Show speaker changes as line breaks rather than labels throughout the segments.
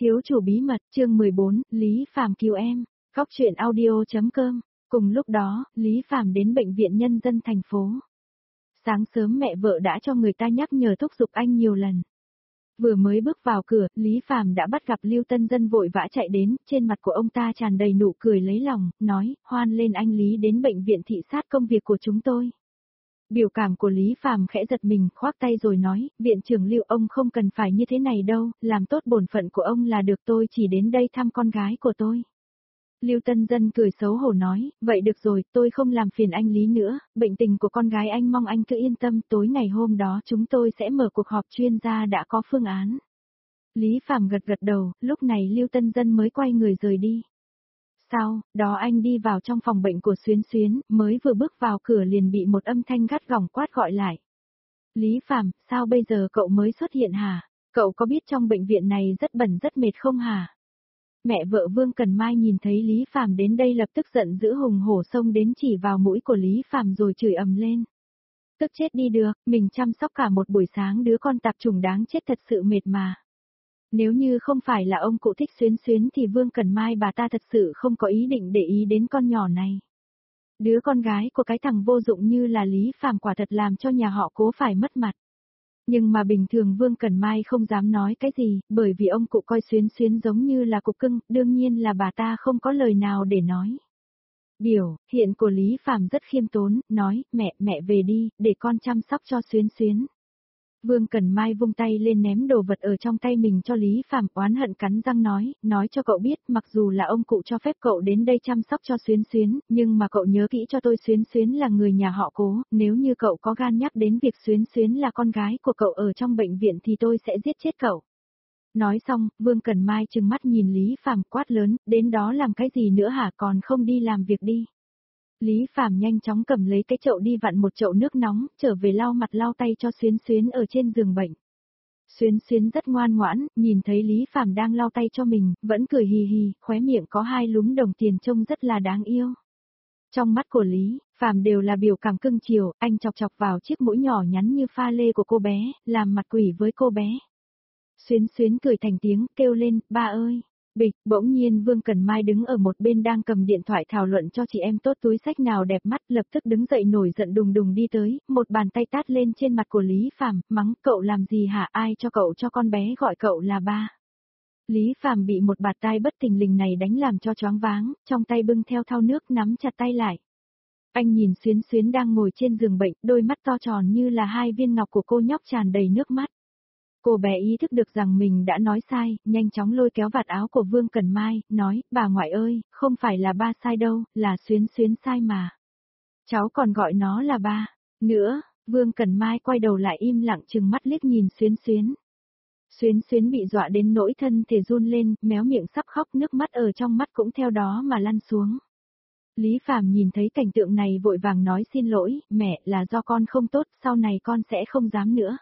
Thiếu chủ bí mật, chương 14, Lý Phàm cứu em. Góc truyện audio.com. Cùng lúc đó, Lý Phàm đến bệnh viện nhân dân thành phố. Sáng sớm mẹ vợ đã cho người ta nhắc nhở thúc giục anh nhiều lần. Vừa mới bước vào cửa, Lý Phàm đã bắt gặp Lưu Tân Dân vội vã chạy đến, trên mặt của ông ta tràn đầy nụ cười lấy lòng, nói, hoan lên anh Lý đến bệnh viện thị sát công việc của chúng tôi. Biểu cảm của Lý Phàm khẽ giật mình, khoác tay rồi nói, viện trưởng Lưu, ông không cần phải như thế này đâu, làm tốt bổn phận của ông là được, tôi chỉ đến đây thăm con gái của tôi. Lưu Tân Dân cười xấu hổ nói, vậy được rồi, tôi không làm phiền anh Lý nữa, bệnh tình của con gái anh mong anh cứ yên tâm, tối ngày hôm đó chúng tôi sẽ mở cuộc họp chuyên gia đã có phương án. Lý Phàm gật gật đầu, lúc này Lưu Tân Dân mới quay người rời đi. Sau đó anh đi vào trong phòng bệnh của Xuyến Xuyến, mới vừa bước vào cửa liền bị một âm thanh gắt gỏng quát gọi lại. Lý Phàm, sao bây giờ cậu mới xuất hiện hả? Cậu có biết trong bệnh viện này rất bẩn rất mệt không hả? Mẹ vợ Vương Cần Mai nhìn thấy Lý Phàm đến đây lập tức giận dữ hùng hổ xông đến chỉ vào mũi của Lý Phàm rồi chửi ầm lên. Tức chết đi được, mình chăm sóc cả một buổi sáng đứa con tạp chủng đáng chết thật sự mệt mà. Nếu như không phải là ông cụ thích Xuyến Xuyến thì Vương Cần Mai bà ta thật sự không có ý định để ý đến con nhỏ này. Đứa con gái của cái thằng vô dụng như là Lý Phàm quả thật làm cho nhà họ Cố phải mất mặt. Nhưng mà bình thường Vương Cần Mai không dám nói cái gì, bởi vì ông cụ coi Xuyến Xuyến giống như là cục cưng, đương nhiên là bà ta không có lời nào để nói. Biểu hiện của Lý Phàm rất khiêm tốn, nói, mẹ về đi, để con chăm sóc cho Xuyến Xuyến. Vương Cần Mai vung tay lên ném đồ vật ở trong tay mình cho Lý Phàm, oán hận cắn răng nói cho cậu biết, mặc dù là ông cụ cho phép cậu đến đây chăm sóc cho Xuyến Xuyến, nhưng mà cậu nhớ kỹ cho tôi, Xuyến Xuyến là người nhà họ Cố, nếu như cậu có gan nhắc đến việc Xuyến Xuyến là con gái của cậu ở trong bệnh viện thì tôi sẽ giết chết cậu. Nói xong, Vương Cần Mai trừng mắt nhìn Lý Phàm quát lớn, đến đó làm cái gì nữa hả, còn không đi làm việc đi. Lý Phàm nhanh chóng cầm lấy cái chậu đi vặn một chậu nước nóng, trở về lau mặt lau tay cho Xuyến Xuyến ở trên giường bệnh. Xuyến Xuyến rất ngoan ngoãn, nhìn thấy Lý Phàm đang lau tay cho mình, vẫn cười hì hì, khóe miệng có hai lúm đồng tiền trông rất là đáng yêu. Trong mắt của Lý Phàm đều là biểu cảm cưng chiều, anh chọc chọc vào chiếc mũi nhỏ nhắn như pha lê của cô bé, làm mặt quỷ với cô bé. Xuyến Xuyến cười thành tiếng, kêu lên, ba ơi. Bịch, bỗng nhiên Vương Cần Mai đứng ở một bên đang cầm điện thoại thảo luận cho chị em tốt túi sách nào đẹp mắt, lập tức đứng dậy nổi giận đùng đùng đi tới, một bàn tay tát lên trên mặt của Lý Phàm, mắng, cậu làm gì hả, ai cho cậu cho con bé gọi cậu là ba. Lý Phàm bị một bạt tai bất thình lình này đánh làm cho choáng váng, trong tay bưng theo thau nước nắm chặt tay lại. Anh nhìn Xuyến Xuyến đang ngồi trên giường bệnh, đôi mắt to tròn như là hai viên ngọc của cô nhóc tràn đầy nước mắt. Cô bé ý thức được rằng mình đã nói sai, nhanh chóng lôi kéo vạt áo của Vương Cần Mai, nói, bà ngoại ơi, không phải là ba sai đâu, là Xuyến Xuyến sai mà. Cháu còn gọi nó là ba. Nữa, Vương Cần Mai quay đầu lại im lặng trừng mắt liếc nhìn Xuyến Xuyến. Xuyến Xuyến bị dọa đến nỗi thân thể run lên, méo miệng sắp khóc, nước mắt ở trong mắt cũng theo đó mà lăn xuống. Lý Phàm nhìn thấy cảnh tượng này vội vàng nói xin lỗi, mẹ, là do con không tốt, sau này con sẽ không dám nữa.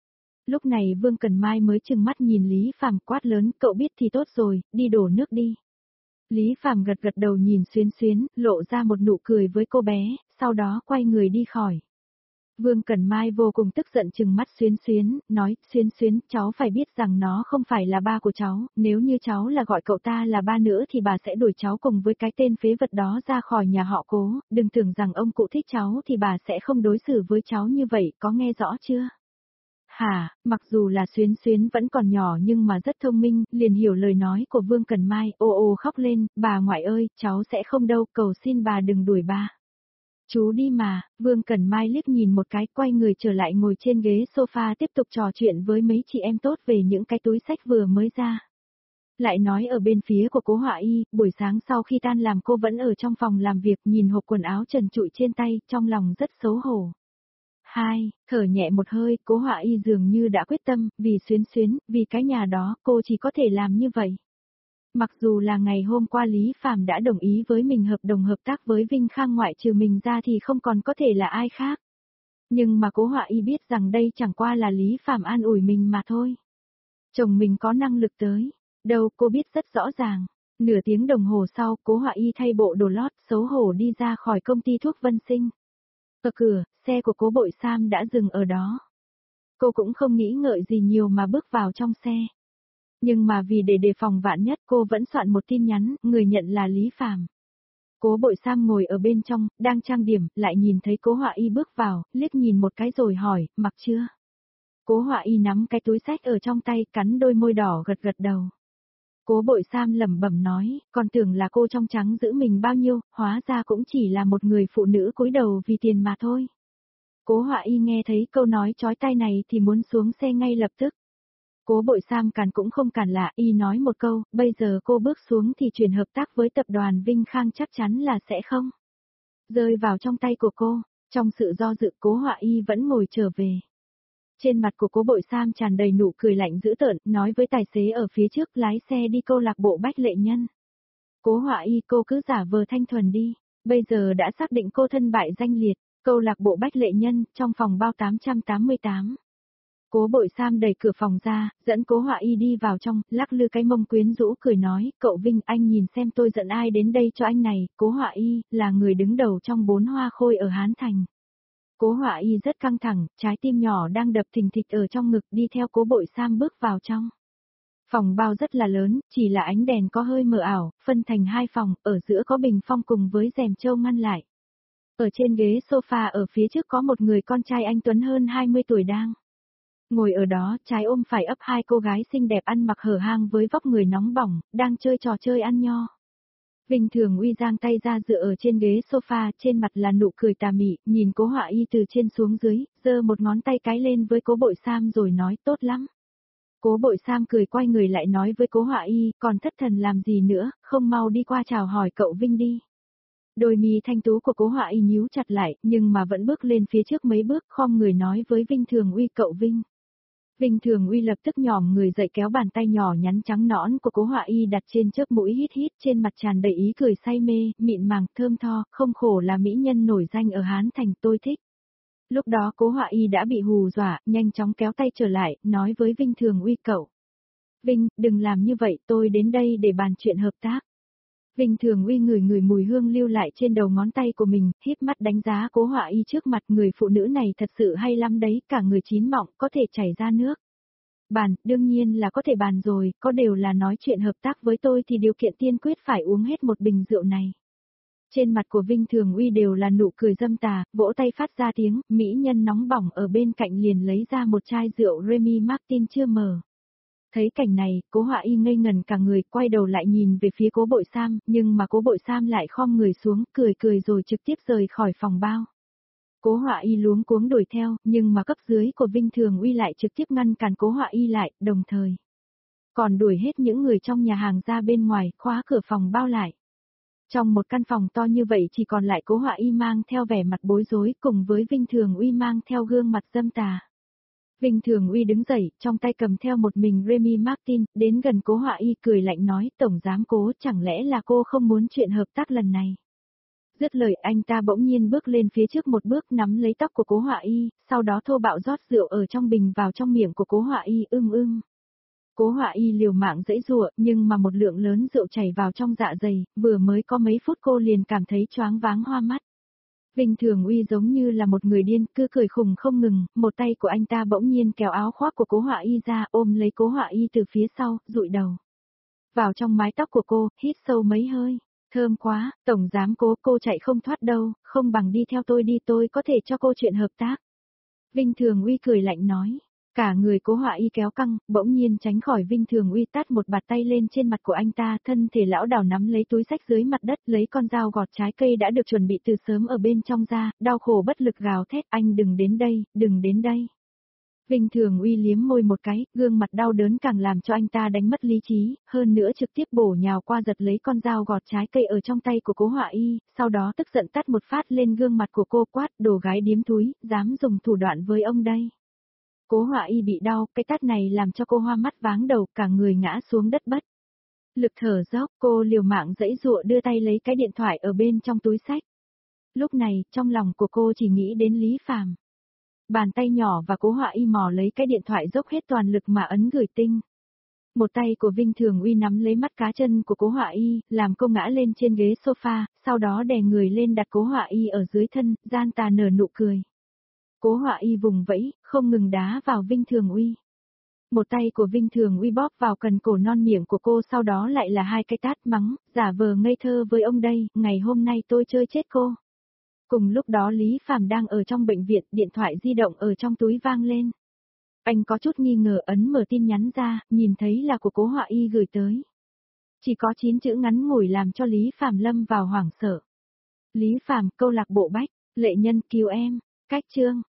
Lúc này Vương Cần Mai mới trừng mắt nhìn Lý Phàm quát lớn, cậu biết thì tốt rồi, đi đổ nước đi. Lý Phàm gật gật đầu nhìn Xuyến Xuyến, lộ ra một nụ cười với cô bé, sau đó quay người đi khỏi. Vương Cần Mai vô cùng tức giận trừng mắt Xuyến Xuyến, nói, Xuyến Xuyến, cháu phải biết rằng nó không phải là ba của cháu, nếu như cháu là gọi cậu ta là ba nữa thì bà sẽ đuổi cháu cùng với cái tên phế vật đó ra khỏi nhà họ Cố, đừng tưởng rằng ông cụ thích cháu thì bà sẽ không đối xử với cháu như vậy, có nghe rõ chưa? Hả, mặc dù là Xuyến Xuyến vẫn còn nhỏ nhưng mà rất thông minh, liền hiểu lời nói của Vương Cần Mai, ô khóc lên, bà ngoại ơi, cháu sẽ không đâu, cầu xin bà đừng đuổi ba. Chú đi mà, Vương Cần Mai liếc nhìn một cái, quay người trở lại ngồi trên ghế sofa tiếp tục trò chuyện với mấy chị em tốt về những cái túi sách vừa mới ra. Lại nói ở bên phía của Cố Họa Y, buổi sáng sau khi tan làm cô vẫn ở trong phòng làm việc nhìn hộp quần áo trần trụi trên tay, trong lòng rất xấu hổ. Thở nhẹ một hơi, Cố Họa Y dường như đã quyết tâm, vì Xuyến Xuyến, vì cái nhà đó, cô chỉ có thể làm như vậy. Mặc dù là ngày hôm qua Lý Phàm đã đồng ý với mình hợp đồng hợp tác với Vinh Khang, ngoại trừ mình ra thì không còn có thể là ai khác. Nhưng mà Cố Họa Y biết rằng đây chẳng qua là Lý Phàm an ủi mình mà thôi. Chồng mình có năng lực tới đâu cô biết rất rõ ràng. Nửa tiếng đồng hồ sau, Cố Họa Y thay bộ đồ lót, xấu hổ đi ra khỏi công ty thuốc Vân Sinh. Ở cửa, xe của Cố Bội Sam đã dừng ở đó. Cô cũng không nghĩ ngợi gì nhiều mà bước vào trong xe. Nhưng mà vì để đề phòng vạn nhất cô vẫn soạn một tin nhắn, người nhận là Lý Phàm. Cố Bội Sam ngồi ở bên trong, đang trang điểm, lại nhìn thấy Cố Họa Y bước vào, liếc nhìn một cái rồi hỏi, mặc chưa? Cố Họa Y nắm cái túi xách ở trong tay, cắn đôi môi đỏ gật gật đầu. Cố Bội Sam lẩm bẩm nói, còn tưởng là cô trong trắng giữ mình bao nhiêu, hóa ra cũng chỉ là một người phụ nữ cúi đầu vì tiền mà thôi. Cố Họa Y nghe thấy câu nói chói tai này thì muốn xuống xe ngay lập tức. Cố Bội Sam cản cũng không cản lại, y nói một câu, bây giờ cô bước xuống thì chuyển hợp tác với tập đoàn Vinh Khang chắc chắn là sẽ không rơi vào trong tay của cô. Trong sự do dự, Cố Họa Y vẫn ngồi trở về. Trên mặt của Cố Bội Sam tràn đầy nụ cười lạnh dữ tợn, nói với tài xế ở phía trước lái xe đi câu lạc bộ Bách Lệ Nhân. Cố Họa Y, cô cứ giả vờ thanh thuần đi, bây giờ đã xác định cô thân bại danh liệt, câu lạc bộ Bách Lệ Nhân, trong phòng bao 888. Cố Bội Sam đẩy cửa phòng ra, dẫn Cố Họa Y đi vào trong, lắc lư cái mông quyến rũ cười nói, cậu Vinh, anh nhìn xem tôi dẫn ai đến đây cho anh này. Cố Họa Y, là người đứng đầu trong 4 hoa khôi ở Hán Thành. Cố Họa Y rất căng thẳng, trái tim nhỏ đang đập thình thịch ở trong ngực, đi theo Cố Bội Sam bước vào trong. Phòng bao rất là lớn, chỉ là ánh đèn có hơi mờ ảo, phân thành 2 phòng, ở giữa có bình phong cùng với rèm châu ngăn lại. Ở trên ghế sofa ở phía trước có một người con trai anh tuấn hơn 20 tuổi đang ngồi ở đó, trái ôm phải ấp 2 cô gái xinh đẹp ăn mặc hở hang với vóc người nóng bỏng, đang chơi trò chơi ăn nho. Vinh Thường Uy giang tay ra dựa ở trên ghế sofa, trên mặt là nụ cười tà mị, nhìn Cố Họa Y từ trên xuống dưới, giơ một ngón tay cái lên với Cố Bội Sam rồi nói tốt lắm. Cố Bội Sam cười quay người lại nói với Cố Họa Y, còn thất thần làm gì nữa, không mau đi qua chào hỏi cậu Vinh đi. Đôi mi thanh tú của Cố Họa Y nhíu chặt lại, nhưng mà vẫn bước lên phía trước mấy bước, khom người nói với Vinh Thường Uy, cậu Vinh. Vinh Thường Uy lập tức nhòm người dậy kéo bàn tay nhỏ nhắn trắng nõn của Cố Họa Y đặt trên chớp mũi, hít hít, trên mặt tràn đầy ý cười say mê, mịn màng, thơm tho, không khổ là mỹ nhân nổi danh ở Hán Thành, tôi thích. Lúc đó Cố Họa Y đã bị hù dọa, nhanh chóng kéo tay trở lại, nói với Vinh Thường Uy, cậu Vinh, đừng làm như vậy, tôi đến đây để bàn chuyện hợp tác. Vinh Thường Uy ngửi mùi hương lưu lại trên đầu ngón tay của mình, híp mắt đánh giá Cố Họa Y trước mặt, người phụ nữ này thật sự hay lắm đấy, cả người chín mọng, có thể chảy ra nước. Bàn, đương nhiên là có thể bàn rồi, có đều là nói chuyện hợp tác với tôi thì điều kiện tiên quyết phải uống hết một bình rượu này. Trên mặt của Vinh Thường Uy đều là nụ cười dâm tà, vỗ tay phát ra tiếng, mỹ nhân nóng bỏng ở bên cạnh liền lấy ra một chai rượu Remy Martin chưa mở. Thấy cảnh này, Cố Họa Y ngây ngần cả người, quay đầu lại nhìn về phía Cố Bội Sam, nhưng mà Cố Bội Sam lại khom người xuống, cười rồi trực tiếp rời khỏi phòng bao. Cố Họa Y luống cuống đuổi theo, nhưng mà cấp dưới của Vinh Thường Uy lại trực tiếp ngăn cản Cố Họa Y lại, đồng thời còn đuổi hết những người trong nhà hàng ra bên ngoài, khóa cửa phòng bao lại. Trong một căn phòng to như vậy chỉ còn lại Cố Họa Y mang theo vẻ mặt bối rối cùng với Vinh Thường Uy mang theo gương mặt dâm tà. Vinh Thường Uy đứng dậy, trong tay cầm theo một mình Remy Martin, đến gần Cố Họa Y cười lạnh nói, Tổng giám Cố, chẳng lẽ là cô không muốn chuyện hợp tác lần này? Dứt lời anh ta bỗng nhiên bước lên phía trước một bước, nắm lấy tóc của Cố Họa Y, sau đó thô bạo rót rượu ở trong bình vào trong miệng của Cố Họa Y, Cố Họa Y liều mạng giãy giụa, nhưng mà một lượng lớn rượu chảy vào trong dạ dày, vừa mới có mấy phút cô liền cảm thấy choáng váng hoa mắt. Vinh Thường Uy giống như là một người điên, cứ cười khùng không ngừng, một tay của anh ta bỗng nhiên kéo áo khoác của Cố Họa Y ra, ôm lấy Cố Họa Y từ phía sau, dụi đầu vào trong mái tóc của cô, hít sâu mấy hơi. Thơm quá, Tổng giám Cố, cô chạy không thoát đâu, không bằng đi theo tôi đi, tôi có thể cho cô chuyện hợp tác. Vinh Thường Uy cười lạnh nói. Cả người Cố Họa Y kéo căng, bỗng nhiên tránh khỏi Vinh Thường Uy, tát một bạt tay lên trên mặt của anh ta, thân thể lão đảo nắm lấy túi xách dưới mặt đất, lấy con dao gọt trái cây đã được chuẩn bị từ sớm ở bên trong ra, đau khổ bất lực gào thét, anh đừng đến đây, đừng đến đây. Vinh Thường Uy liếm môi một cái, gương mặt đau đớn càng làm cho anh ta đánh mất lý trí, hơn nữa trực tiếp bổ nhào qua giật lấy con dao gọt trái cây ở trong tay của Cố Họa Y, sau đó tức giận tát một phát lên gương mặt của cô, quát, đồ gái điếm túi, dám dùng thủ đoạn với ông đây. Cố Họa Y bị đau, cái tát này làm cho cô hoa mắt váng đầu, cả người ngã xuống đất bất lực thở dốc, cô liều mạng giãy giụa đưa tay lấy cái điện thoại ở bên trong túi xách. Lúc này, trong lòng của cô chỉ nghĩ đến Lý Phàm. Bàn tay nhỏ và Cố Họa Y mò lấy cái điện thoại dốc hết toàn lực mà ấn gửi tin. Một tay của Vinh Thường Uy nắm lấy mắt cá chân của Cố Họa Y, làm cô ngã lên trên ghế sofa, sau đó đè người lên đặt Cố Họa Y ở dưới thân, gian tà nở nụ cười. Cố Họa Y vùng vẫy, không ngừng đá vào Vinh Thường Uy. Một tay của Vinh Thường Uy bóp vào cần cổ non miệng của cô, sau đó lại là hai cái tát mắng, giả vờ ngây thơ với ông đây, ngày hôm nay tôi chơi chết cô. Cùng lúc đó Lý Phàm đang ở trong bệnh viện, điện thoại di động ở trong túi vang lên. Anh có chút nghi ngờ ấn mở tin nhắn ra, nhìn thấy là của Cố Họa Y gửi tới. Chỉ có 9 chữ ngắn ngủi làm cho Lý Phàm lâm vào hoảng sợ. Lý Phàm, câu lạc bộ Bách, Lệ Nhân cứu em, cách chương.